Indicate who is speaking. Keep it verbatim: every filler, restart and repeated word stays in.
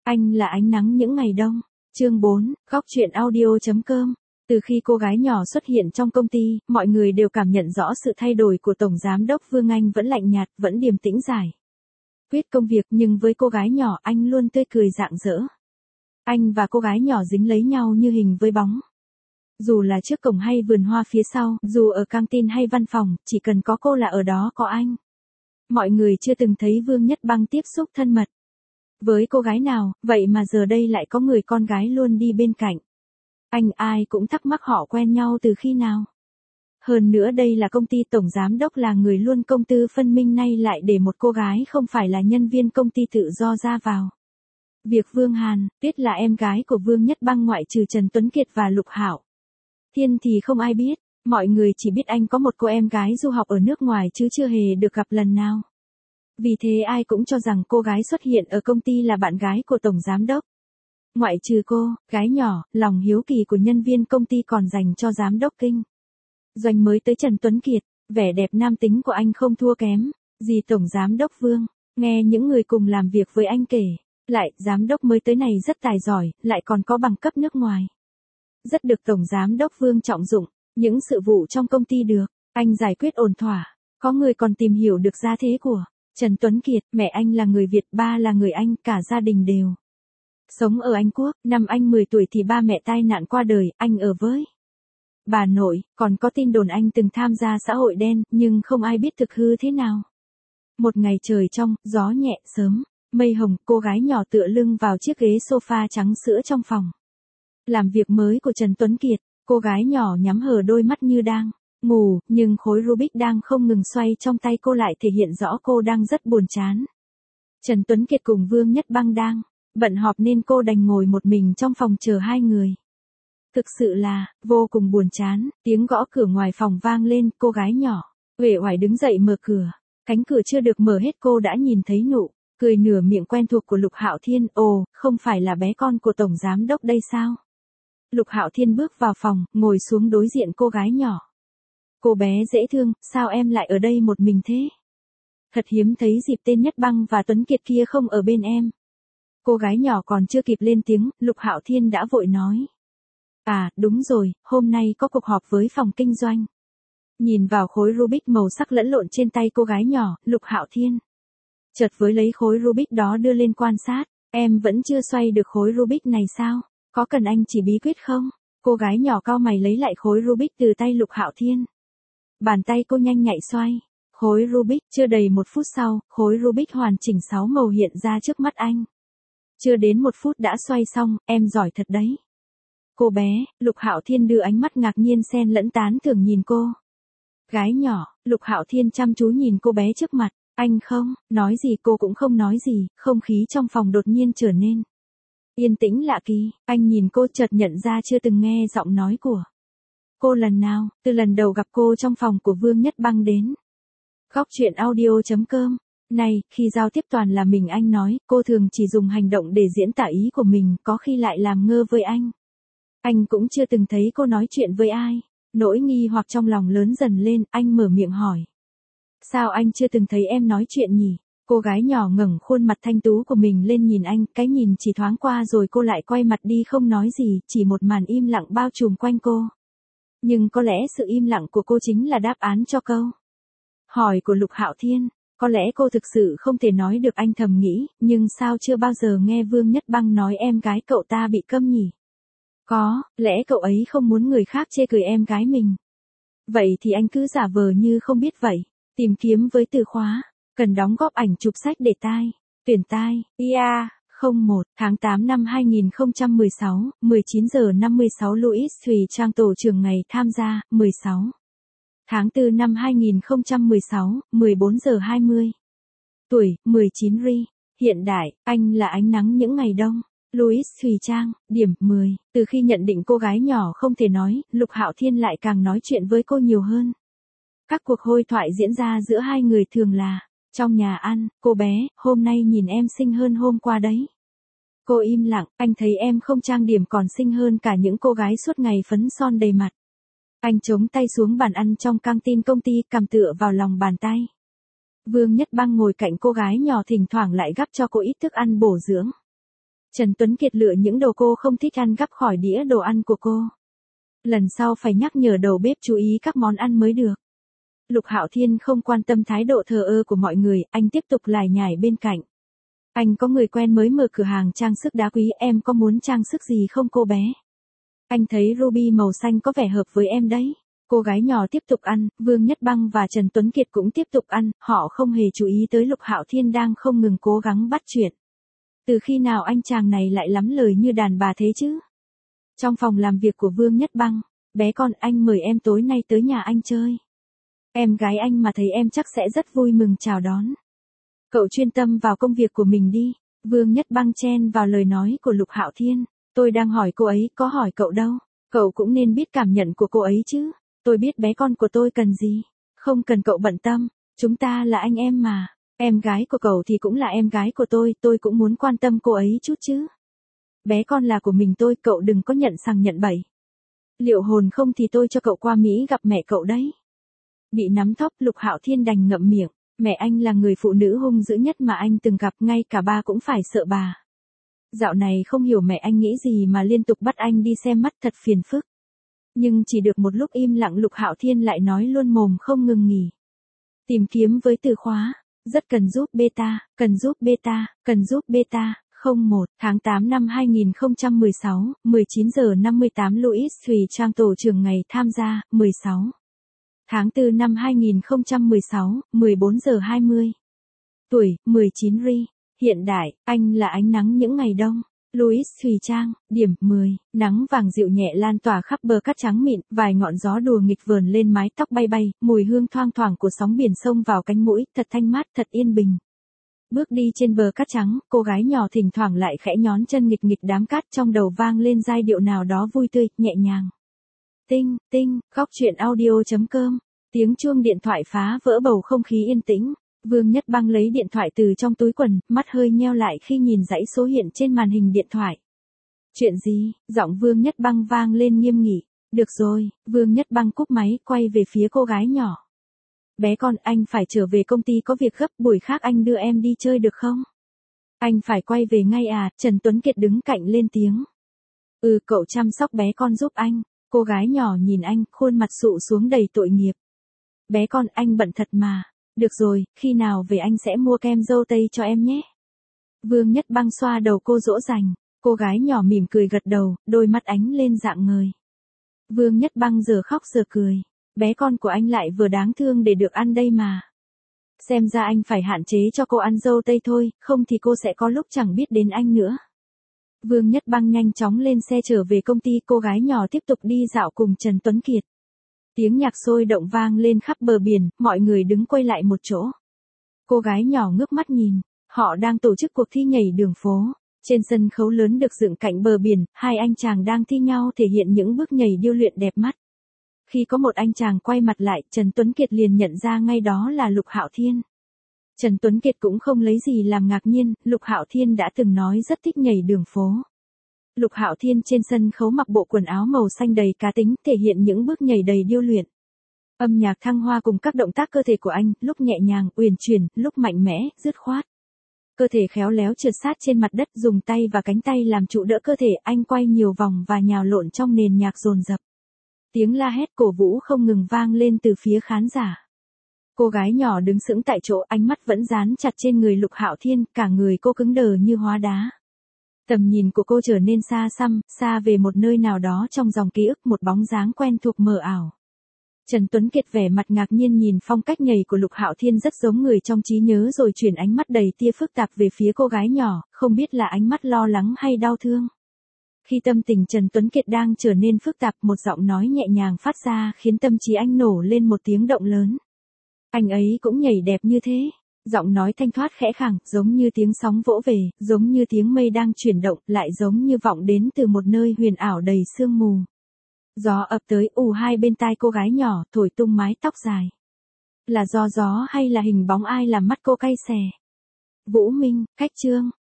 Speaker 1: Anh là ánh nắng những ngày đông. Chương bốn, góc truyện audio.com. Từ khi cô gái nhỏ xuất hiện trong công ty, mọi người đều cảm nhận rõ sự thay đổi của Tổng Giám đốc Vương Anh vẫn lạnh nhạt, vẫn điềm tĩnh giải quyết công việc, nhưng với cô gái nhỏ anh luôn tươi cười rạng rỡ. Anh và cô gái nhỏ dính lấy nhau như hình với bóng. Dù là trước cổng hay vườn hoa phía sau, dù ở căng tin hay văn phòng, chỉ cần có cô là ở đó có anh. Mọi người chưa từng thấy Vương Nhất Băng tiếp xúc thân mật với cô gái nào, vậy mà giờ đây lại có người con gái luôn đi bên cạnh. Anh ai cũng thắc mắc họ quen nhau từ khi nào. Hơn nữa đây là công ty Tổng Giám đốc là người luôn công tư phân minh, nay lại để một cô gái không phải là nhân viên công ty tự do ra vào. Việc Vương Hàn, Tuyết là em gái của Vương Nhất Băng ngoại trừ Trần Tuấn Kiệt và Lục Hạo Thiên thì không ai biết, mọi người chỉ biết anh có một cô em gái du học ở nước ngoài chứ chưa hề được gặp lần nào. Vì thế ai cũng cho rằng cô gái xuất hiện ở công ty là bạn gái của Tổng Giám đốc. Ngoại trừ cô, gái nhỏ, lòng hiếu kỳ của nhân viên công ty còn dành cho Giám đốc kinh doanh mới tới Trần Tuấn Kiệt, vẻ đẹp nam tính của anh không thua kém gì Tổng Giám đốc Vương. Nghe những người cùng làm việc với anh kể, lại, Giám đốc mới tới này rất tài giỏi, lại còn có bằng cấp nước ngoài. Rất được Tổng Giám đốc Vương trọng dụng, những sự vụ trong công ty được anh giải quyết ổn thỏa. Có người còn tìm hiểu được gia thế của Trần Tuấn Kiệt, mẹ anh là người Việt, ba là người Anh, cả gia đình đều sống ở Anh Quốc. Năm anh mười tuổi thì ba mẹ tai nạn qua đời, anh ở với bà nội, còn có tin đồn anh từng tham gia xã hội đen, nhưng không ai biết thực hư thế nào. Một ngày trời trong, gió nhẹ, sớm, mây hồng, cô gái nhỏ tựa lưng vào chiếc ghế sofa trắng sữa trong phòng làm việc mới của Trần Tuấn Kiệt. Cô gái nhỏ nhắm hờ đôi mắt như đang ngủ, nhưng khối Rubik đang không ngừng xoay trong tay cô lại thể hiện rõ cô đang rất buồn chán. Trần Tuấn Kiệt cùng Vương Nhất Băng đang bận họp nên cô đành ngồi một mình trong phòng chờ hai người. Thực sự là vô cùng buồn chán. Tiếng gõ cửa ngoài phòng vang lên, cô gái nhỏ uể oải đứng dậy mở cửa. Cánh cửa chưa được mở hết cô đã nhìn thấy nụ cười nửa miệng quen thuộc của Lục Hạo Thiên. Ồ, không phải là bé con của Tổng Giám đốc đây sao? Lục Hạo Thiên bước vào phòng, ngồi xuống đối diện cô gái nhỏ. Cô bé dễ thương, sao em lại ở đây một mình thế? Thật hiếm thấy dịp tên Nhất Băng và Tuấn Kiệt kia không ở bên em. Cô gái nhỏ còn chưa kịp lên tiếng, Lục Hạo Thiên đã vội nói. À, đúng rồi, hôm nay có cuộc họp với phòng kinh doanh. Nhìn vào khối Rubik màu sắc lẫn lộn trên tay cô gái nhỏ, Lục Hạo Thiên chợt với lấy khối Rubik đó đưa lên quan sát. Em vẫn chưa xoay được khối Rubik này sao? Có cần anh chỉ bí quyết không? Cô gái nhỏ cau mày lấy lại khối Rubik từ tay Lục Hạo Thiên. Bàn tay cô nhanh nhạy xoay khối Rubik, chưa đầy một phút sau, khối Rubik hoàn chỉnh sáu màu hiện ra trước mắt anh. Chưa đến một phút đã xoay xong, em giỏi thật đấy. Cô bé, Lục Hạo Thiên đưa ánh mắt ngạc nhiên xen lẫn tán thưởng nhìn cô. Gái nhỏ, Lục Hạo Thiên chăm chú nhìn cô bé trước mặt. Anh không nói gì, cô cũng không nói gì, không khí trong phòng đột nhiên trở nên yên tĩnh lạ kỳ. Anh nhìn cô chợt nhận ra chưa từng nghe giọng nói của cô lần nào, từ lần đầu gặp cô trong phòng của Vương Nhất Băng đến. Góc truyện audio.com. Này, khi giao tiếp toàn là mình anh nói, cô thường chỉ dùng hành động để diễn tả ý của mình, có khi lại làm ngơ với anh. Anh cũng chưa từng thấy cô nói chuyện với ai. Nỗi nghi hoặc trong lòng lớn dần lên, anh mở miệng hỏi. Sao anh chưa từng thấy em nói chuyện nhỉ? Cô gái nhỏ ngẩng khuôn mặt thanh tú của mình lên nhìn anh, cái nhìn chỉ thoáng qua rồi cô lại quay mặt đi không nói gì, chỉ một màn im lặng bao trùm quanh cô. Nhưng có lẽ sự im lặng của cô chính là đáp án cho câu hỏi của Lục Hạo Thiên. Có lẽ cô thực sự không thể nói được, anh thầm nghĩ, nhưng sao chưa bao giờ nghe Vương Nhất Băng nói em gái cậu ta bị câm nhỉ? Có, lẽ cậu ấy không muốn người khác chê cười em gái mình. Vậy thì anh cứ giả vờ như không biết vậy. Tìm kiếm với từ khóa, cần đóng góp ảnh chụp sách để tai, tuyển tai, ia, không một, tháng tám năm hai nghìn không trăm mười sáu, mười chín giờ năm mươi sáu Louis Thùy Trang tổ trưởng ngày tham gia, mười sáu tháng tư năm hai nghìn không trăm mười sáu, mười bốn giờ hai mươi. Tuổi, mười chín Ri, hiện đại, anh là ánh nắng những ngày đông. Louis Thùy Trang, điểm mười. Từ khi nhận định cô gái nhỏ không thể nói, Lục Hạo Thiên lại càng nói chuyện với cô nhiều hơn. Các cuộc hội thoại diễn ra giữa hai người thường là trong nhà ăn. Cô bé, hôm nay nhìn em xinh hơn hôm qua đấy. Cô im lặng, anh thấy em không trang điểm còn xinh hơn cả những cô gái suốt ngày phấn son đầy mặt. Anh chống tay xuống bàn ăn trong căng tin công ty, cằm tựa vào lòng bàn tay. Vương Nhất Băng ngồi cạnh cô gái nhỏ, thỉnh thoảng lại gắp cho cô ít thức ăn bổ dưỡng. Trần Tuấn Kiệt lựa những đồ cô không thích ăn gắp khỏi đĩa đồ ăn của cô. Lần sau phải nhắc nhở đầu bếp chú ý các món ăn mới được. Lục Hạo Thiên không quan tâm thái độ thờ ơ của mọi người, anh tiếp tục lải nhải bên cạnh. Anh có người quen mới mở cửa hàng trang sức đá quý, em có muốn trang sức gì không cô bé? Anh thấy ruby màu xanh có vẻ hợp với em đấy. Cô gái nhỏ tiếp tục ăn, Vương Nhất Băng và Trần Tuấn Kiệt cũng tiếp tục ăn, họ không hề chú ý tới Lục Hạo Thiên đang không ngừng cố gắng bắt chuyện. Từ khi nào anh chàng này lại lắm lời như đàn bà thế chứ? Trong phòng làm việc của Vương Nhất Băng, bé con, anh mời em tối nay tới nhà anh chơi. Em gái anh mà thấy em chắc sẽ rất vui mừng chào đón. Cậu chuyên tâm vào công việc của mình đi. Vương Nhất Băng chen vào lời nói của Lục Hạo Thiên. Tôi đang hỏi cô ấy, có hỏi cậu đâu. Cậu cũng nên biết cảm nhận của cô ấy chứ. Tôi biết bé con của tôi cần gì. Không cần cậu bận tâm. Chúng ta là anh em mà. Em gái của cậu thì cũng là em gái của tôi. Tôi cũng muốn quan tâm cô ấy chút chứ. Bé con là của mình tôi, cậu đừng có nhận sằng nhận bậy. Liệu hồn không thì tôi cho cậu qua Mỹ gặp mẹ cậu đấy. Bị nắm thóp, Lục Hạo Thiên đành ngậm miệng. Mẹ anh là người phụ nữ hung dữ nhất mà anh từng gặp, ngay cả ba cũng phải sợ bà. Dạo này không hiểu mẹ anh nghĩ gì mà liên tục bắt anh đi xem mắt, thật phiền phức. Nhưng chỉ được một lúc im lặng, Lục Hạo Thiên lại nói luôn mồm không ngừng nghỉ. Tìm kiếm với từ khóa, rất cần giúp beta, cần giúp beta, cần giúp beta. không một tháng tám năm hai nghìn không trăm mười sáu, mười chín giờ năm mươi tám Louis Thùy Trang tổ trưởng ngày tham gia, mười sáu tháng tư năm hai nghìn không trăm mười sáu, mười bốn giờ hai mươi. Tuổi, mười chín Ri. Hiện đại, anh là ánh nắng những ngày đông. Louis Thùy Trang, điểm mười. Nắng vàng dịu nhẹ lan tỏa khắp bờ cát trắng mịn, vài ngọn gió đùa nghịch vờn lên mái tóc bay bay, mùi hương thoang thoảng của sóng biển xông vào cánh mũi, thật thanh mát, thật yên bình. Bước đi trên bờ cát trắng, cô gái nhỏ thỉnh thoảng lại khẽ nhón chân nghịch nghịch đám cát, trong đầu vang lên giai điệu nào đó vui tươi, nhẹ nhàng. Tinh, tinh, góc truyện audio.com. Tiếng chuông điện thoại phá vỡ bầu không khí yên tĩnh. Vương Nhất Băng lấy điện thoại từ trong túi quần, mắt hơi nheo lại khi nhìn dãy số hiện trên màn hình điện thoại. Chuyện gì? Giọng Vương Nhất Băng vang lên nghiêm nghị. Được rồi, Vương Nhất Băng cúp máy, quay về phía cô gái nhỏ. Bé con, anh phải trở về công ty có việc gấp, buổi khác anh đưa em đi chơi được không? Anh phải quay về ngay à? Trần Tuấn Kiệt đứng cạnh lên tiếng. Ừ, cậu chăm sóc bé con giúp anh. Cô gái nhỏ nhìn anh, khuôn mặt sụ xuống đầy tội nghiệp. Bé con, anh bận thật mà. Được rồi, khi nào về anh sẽ mua kem dâu tây cho em nhé. Vương Nhất Băng xoa đầu cô dỗ dành. Cô gái nhỏ mỉm cười gật đầu, đôi mắt ánh lên dạng ngời. Vương Nhất Băng giờ khóc giờ cười. Bé con của anh lại vừa đáng thương để được ăn đây mà. Xem ra anh phải hạn chế cho cô ăn dâu tây thôi, không thì cô sẽ có lúc chẳng biết đến anh nữa. Vương Nhất Băng nhanh chóng lên xe trở về công ty, cô gái nhỏ tiếp tục đi dạo cùng Trần Tuấn Kiệt. Tiếng nhạc sôi động vang lên khắp bờ biển, mọi người đứng quay lại một chỗ. Cô gái nhỏ ngước mắt nhìn, họ đang tổ chức cuộc thi nhảy đường phố. Trên sân khấu lớn được dựng cạnh bờ biển, hai anh chàng đang thi nhau thể hiện những bước nhảy điêu luyện đẹp mắt. Khi có một anh chàng quay mặt lại, Trần Tuấn Kiệt liền nhận ra ngay đó là Lục Hạo Thiên. Trần Tuấn Kiệt cũng không lấy gì làm ngạc nhiên, Lục Hạo Thiên đã từng nói rất thích nhảy đường phố. Lục Hạo Thiên trên sân khấu mặc bộ quần áo màu xanh đầy cá tính, thể hiện những bước nhảy đầy điêu luyện. Âm nhạc thăng hoa cùng các động tác cơ thể của anh, lúc nhẹ nhàng, uyển chuyển, lúc mạnh mẽ, dứt khoát. Cơ thể khéo léo trượt sát trên mặt đất, dùng tay và cánh tay làm trụ đỡ cơ thể, anh quay nhiều vòng và nhào lộn trong nền nhạc dồn dập. Tiếng la hét cổ vũ không ngừng vang lên từ phía khán giả. Cô gái nhỏ đứng sững tại chỗ, ánh mắt vẫn dán chặt trên người Lục Hạo Thiên, cả người cô cứng đờ như hóa đá. Tầm nhìn của cô trở nên xa xăm, xa về một nơi nào đó trong dòng ký ức, một bóng dáng quen thuộc mờ ảo. Trần Tuấn Kiệt vẻ mặt ngạc nhiên nhìn phong cách nhảy của Lục Hạo Thiên rất giống người trong trí nhớ, rồi chuyển ánh mắt đầy tia phức tạp về phía cô gái nhỏ, không biết là ánh mắt lo lắng hay đau thương. Khi tâm tình Trần Tuấn Kiệt đang trở nên phức tạp, một giọng nói nhẹ nhàng phát ra khiến tâm trí anh nổ lên một tiếng động lớn. Anh ấy cũng nhảy đẹp như thế. Giọng nói thanh thoát khẽ khàng, giống như tiếng sóng vỗ về, giống như tiếng mây đang chuyển động, lại giống như vọng đến từ một nơi huyền ảo đầy sương mù. Gió ập tới ù hai bên tai cô gái nhỏ, thổi tung mái tóc dài. Là do gió hay là hình bóng ai làm mắt cô cay xè? Vũ Minh, Khách Trương,